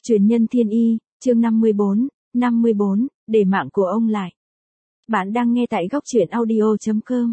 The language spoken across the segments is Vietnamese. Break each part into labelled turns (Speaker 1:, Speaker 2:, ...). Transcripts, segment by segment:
Speaker 1: Truyền nhân thiên y, chương 54, để mạng của ông lại. Bạn đang nghe tại góc truyện audio.com.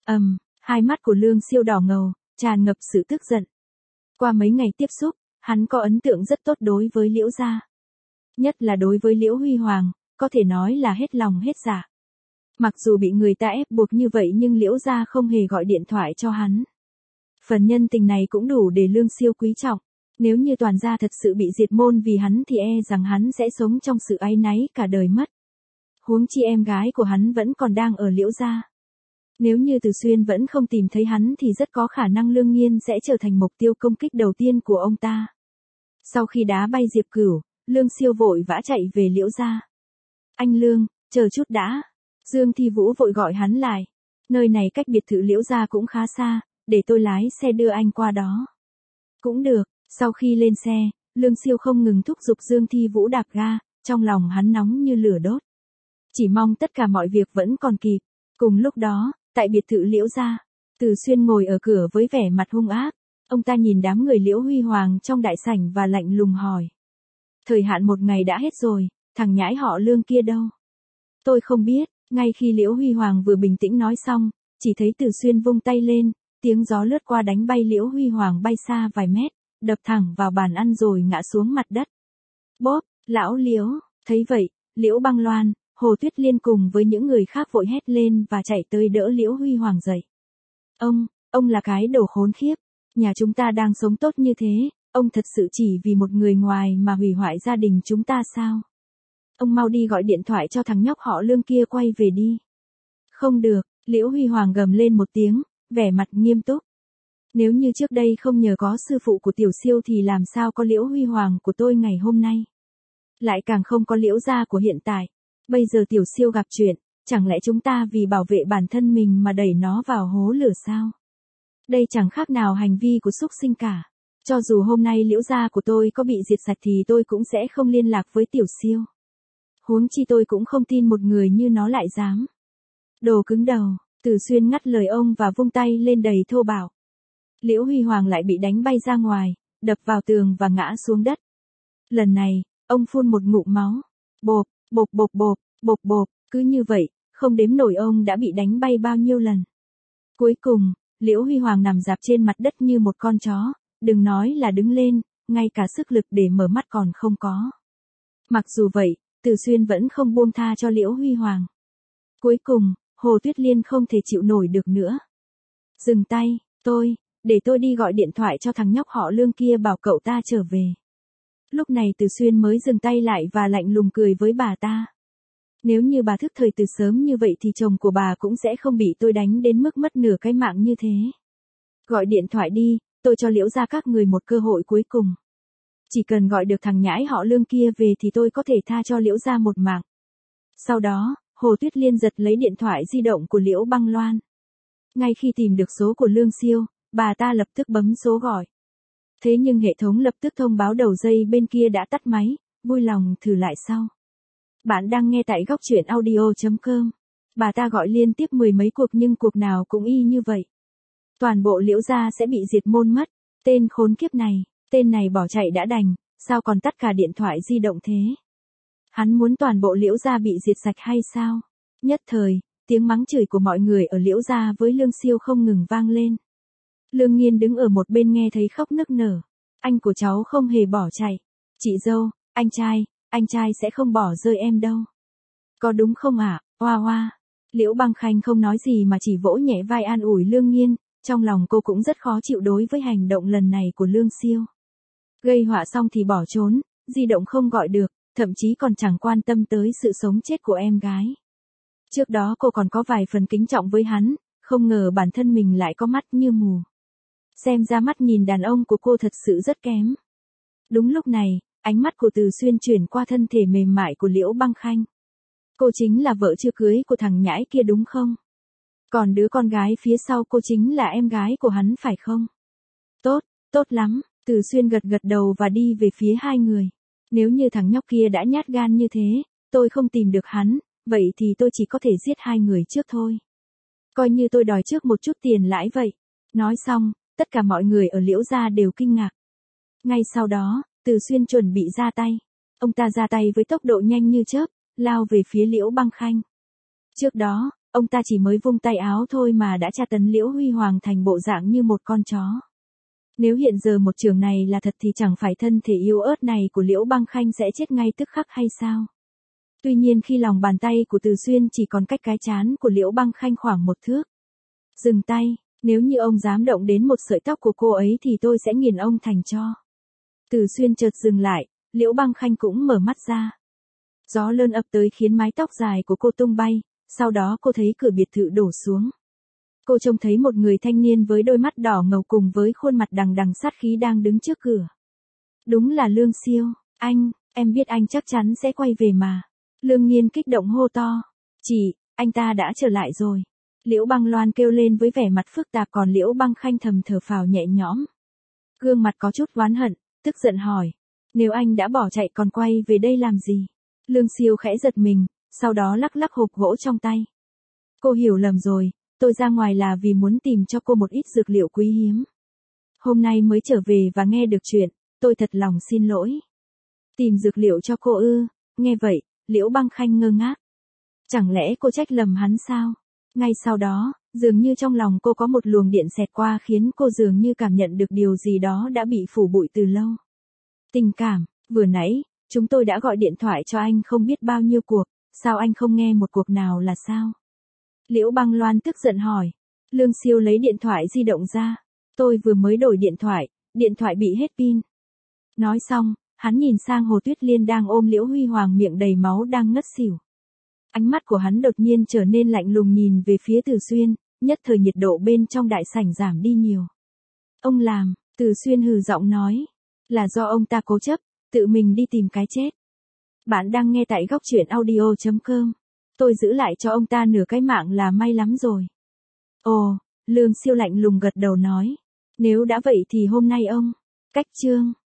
Speaker 1: Hai mắt của Lương Siêu đỏ ngầu, tràn ngập sự tức giận. Qua mấy ngày tiếp xúc, hắn có ấn tượng rất tốt đối với Liễu gia. Nhất là đối với Liễu Huy Hoàng, có thể nói là hết lòng hết dạ. Mặc dù bị người ta ép buộc như vậy nhưng Liễu gia không hề gọi điện thoại cho hắn. Phần nhân tình này cũng đủ để Lương Siêu quý trọng. Nếu như toàn gia thật sự bị diệt môn vì hắn thì rằng hắn sẽ sống trong sự áy náy cả đời mất. Huống chi em gái của hắn vẫn còn đang ở Liễu gia. Nếu như Từ Xuyên vẫn không tìm thấy hắn thì rất có khả năng Lương Nghiên sẽ trở thành mục tiêu công kích đầu tiên của ông ta. Sau khi đá bay Diệp Cửu, Lương Siêu vội vã chạy về Liễu gia. Anh Lương, chờ chút đã. Dương Thi Vũ vội gọi hắn lại. Nơi này cách biệt thự Liễu gia cũng khá xa, để tôi lái xe đưa anh qua đó. Cũng được. Sau khi lên xe, Lương Siêu không ngừng thúc giục Dương Thi Vũ đạp ga, trong lòng hắn nóng như lửa đốt. Chỉ mong tất cả mọi việc vẫn còn kịp. Cùng lúc đó, tại biệt thự Liễu gia, Từ Xuyên ngồi ở cửa với vẻ mặt hung ác. Ông ta nhìn đám người Liễu Huy Hoàng trong đại sảnh và lạnh lùng hỏi. Thời hạn một ngày đã hết rồi, thằng nhãi họ Lương kia đâu? Tôi không biết. Ngay khi Liễu Huy Hoàng vừa bình tĩnh nói xong, chỉ thấy Từ Xuyên vung tay lên, tiếng gió lướt qua đánh bay Liễu Huy Hoàng bay xa vài mét, đập thẳng vào bàn ăn rồi ngã xuống mặt đất. Bóp, lão Liễu, thấy vậy, Liễu Băng Loan, Hồ Tuyết Liên cùng với những người khác vội hét lên và chạy tới đỡ Liễu Huy Hoàng dậy. Ông là cái đồ khốn khiếp, nhà chúng ta đang sống tốt như thế, ông thật sự chỉ vì một người ngoài mà hủy hoại gia đình chúng ta sao? Ông mau đi gọi điện thoại cho thằng nhóc họ Lương kia quay về đi. Không được, Liễu Huy Hoàng gầm lên một tiếng, vẻ mặt nghiêm túc. Nếu như trước đây không nhờ có sư phụ của Tiểu Siêu thì làm sao có Liễu Huy Hoàng của tôi ngày hôm nay? Lại càng không có Liễu gia của hiện tại. Bây giờ Tiểu Siêu gặp chuyện, chẳng lẽ chúng ta vì bảo vệ bản thân mình mà đẩy nó vào hố lửa sao? Đây chẳng khác nào hành vi của súc sinh cả. Cho dù hôm nay Liễu gia của tôi có bị diệt sạch thì tôi cũng sẽ không liên lạc với Tiểu Siêu. Huống chi tôi cũng không tin một người như nó lại dám. Đồ cứng đầu, Từ Xuyên ngắt lời ông và vung tay lên đầy thô bạo. Liễu Huy Hoàng lại bị đánh bay ra ngoài, đập vào tường và ngã xuống đất. Lần này, ông phun một ngụm máu. Bộp, bộp bộp bộp, bộp bộp, cứ như vậy, không đếm nổi ông đã bị đánh bay bao nhiêu lần. Cuối cùng, Liễu Huy Hoàng nằm rạp trên mặt đất như một con chó, đừng nói là đứng lên, ngay cả sức lực để mở mắt còn không có. Mặc dù vậy, Từ Xuyên vẫn không buông tha cho Liễu Huy Hoàng. Cuối cùng, Hồ Tuyết Liên không thể chịu nổi được nữa. Dừng tay, để tôi đi gọi điện thoại cho thằng nhóc họ Lương kia bảo cậu ta trở về. Lúc này Từ Xuyên mới dừng tay lại và lạnh lùng cười với bà ta. Nếu như bà thức thời từ sớm như vậy thì chồng của bà cũng sẽ không bị tôi đánh đến mức mất nửa cái mạng như thế. Gọi điện thoại đi, tôi cho Liễu gia các người một cơ hội cuối cùng. Chỉ cần gọi được thằng nhãi họ Lương kia về thì tôi có thể tha cho Liễu gia một mạng. Sau đó, Hồ Tuyết Liên giật lấy điện thoại di động của Liễu Băng Loan. Ngay khi tìm được số của Lương Siêu, bà ta lập tức bấm số gọi. Thế nhưng hệ thống lập tức thông báo đầu dây bên kia đã tắt máy, vui lòng thử lại sau. Bạn đang nghe tại góc truyện audio.com. Bà ta gọi liên tiếp mười mấy cuộc nhưng cuộc nào cũng y như vậy. Toàn bộ Liễu gia sẽ bị diệt môn mất. Tên khốn kiếp này, tên này bỏ chạy đã đành, sao còn tắt cả điện thoại di động thế? Hắn muốn toàn bộ Liễu gia bị diệt sạch hay sao? Nhất thời, tiếng mắng chửi của mọi người ở Liễu gia với Lương Siêu không ngừng vang lên. Lương Nghiên đứng ở một bên nghe thấy khóc nức nở. Anh của cháu không hề bỏ chạy. Chị dâu, anh trai sẽ không bỏ rơi em đâu. Có đúng không ạ? Hoa hoa. Liễu Băng Khanh không nói gì mà chỉ vỗ nhẹ vai an ủi Lương Nghiên, trong lòng cô cũng rất khó chịu đối với hành động lần này của Lương Siêu. Gây họa xong thì bỏ trốn, di động không gọi được, thậm chí còn chẳng quan tâm tới sự sống chết của em gái. Trước đó cô còn có vài phần kính trọng với hắn, không ngờ bản thân mình lại có mắt như mù. Xem ra mắt nhìn đàn ông của cô thật sự rất kém. Đúng lúc này, ánh mắt của Từ Xuyên chuyển qua thân thể mềm mại của Liễu Băng Khanh. Cô chính là vợ chưa cưới của thằng nhãi kia đúng không? Còn đứa con gái phía sau cô chính là em gái của hắn phải không? Tốt lắm, Từ Xuyên gật gật đầu và đi về phía hai người. Nếu như thằng nhóc kia đã nhát gan như thế, tôi không tìm được hắn, vậy thì tôi chỉ có thể giết hai người trước thôi. Coi như tôi đòi trước một chút tiền lãi vậy. Nói xong, tất cả mọi người ở Liễu gia đều kinh ngạc. Ngay sau đó, Từ Xuyên chuẩn bị ra tay. Ông ta ra tay với tốc độ nhanh như chớp, lao về phía Liễu Băng Khanh. Trước đó, ông ta chỉ mới vung tay áo thôi mà đã tra tấn Liễu Huy Hoàng thành bộ dạng như một con chó. Nếu hiện giờ một trường này là thật thì chẳng phải thân thể yếu ớt này của Liễu Băng Khanh sẽ chết ngay tức khắc hay sao? Tuy nhiên khi lòng bàn tay của Từ Xuyên chỉ còn cách cái trán của Liễu Băng Khanh khoảng 1 thước. Dừng tay, nếu như ông dám động đến một sợi tóc của cô ấy thì tôi sẽ nghiền ông thành tro. Từ Xuyên chợt dừng lại, Liễu Băng Khanh cũng mở mắt ra. Gió lơn ập tới khiến mái tóc dài của cô tung bay, sau đó cô thấy cửa biệt thự đổ xuống. Cô trông thấy một người thanh niên với đôi mắt đỏ ngầu cùng với khuôn mặt đằng đằng sát khí đang đứng trước cửa. Đúng là Lương Siêu, anh, em biết anh chắc chắn sẽ quay về mà. Lương Nhiên kích động hô to. Chị, anh ta đã trở lại rồi. Liễu Băng Loan kêu lên với vẻ mặt phức tạp, còn Liễu Băng Khanh thầm thở phào nhẹ nhõm. Gương mặt có chút oán hận, tức giận hỏi. Nếu anh đã bỏ chạy còn quay về đây làm gì? Lương Siêu khẽ giật mình, sau đó lắc lắc hộp gỗ trong tay. Cô hiểu lầm rồi, tôi ra ngoài là vì muốn tìm cho cô một ít dược liệu quý hiếm. Hôm nay mới trở về và nghe được chuyện, tôi thật lòng xin lỗi. Tìm dược liệu cho cô ư? Nghe vậy, Liễu Băng Khanh ngơ ngác. Chẳng lẽ cô trách lầm hắn sao? Ngay sau đó, dường như trong lòng cô có một luồng điện xẹt qua khiến cô dường như cảm nhận được điều gì đó đã bị phủ bụi từ lâu. Tình cảm, vừa nãy, chúng tôi đã gọi điện thoại cho anh không biết bao nhiêu cuộc, sao anh không nghe một cuộc nào là sao? Liễu Băng Loan tức giận hỏi. Lương Siêu lấy điện thoại di động ra. Tôi vừa mới đổi điện thoại bị hết pin. Nói xong, hắn nhìn sang Hồ Tuyết Liên đang ôm Liễu Huy Hoàng miệng đầy máu đang ngất xỉu. Ánh mắt của hắn đột nhiên trở nên lạnh lùng nhìn về phía Từ Xuyên, nhất thời nhiệt độ bên trong đại sảnh giảm đi nhiều. Ông làm, Từ Xuyên hừ giọng nói. Là do ông ta cố chấp, tự mình đi tìm cái chết. Bạn đang nghe tại góc truyện audio.com. Tôi giữ lại cho ông ta nửa cái mạng là may lắm rồi. Ồ, Lương Siêu lạnh lùng gật đầu nói. Nếu đã vậy thì hôm nay ông, cách chương.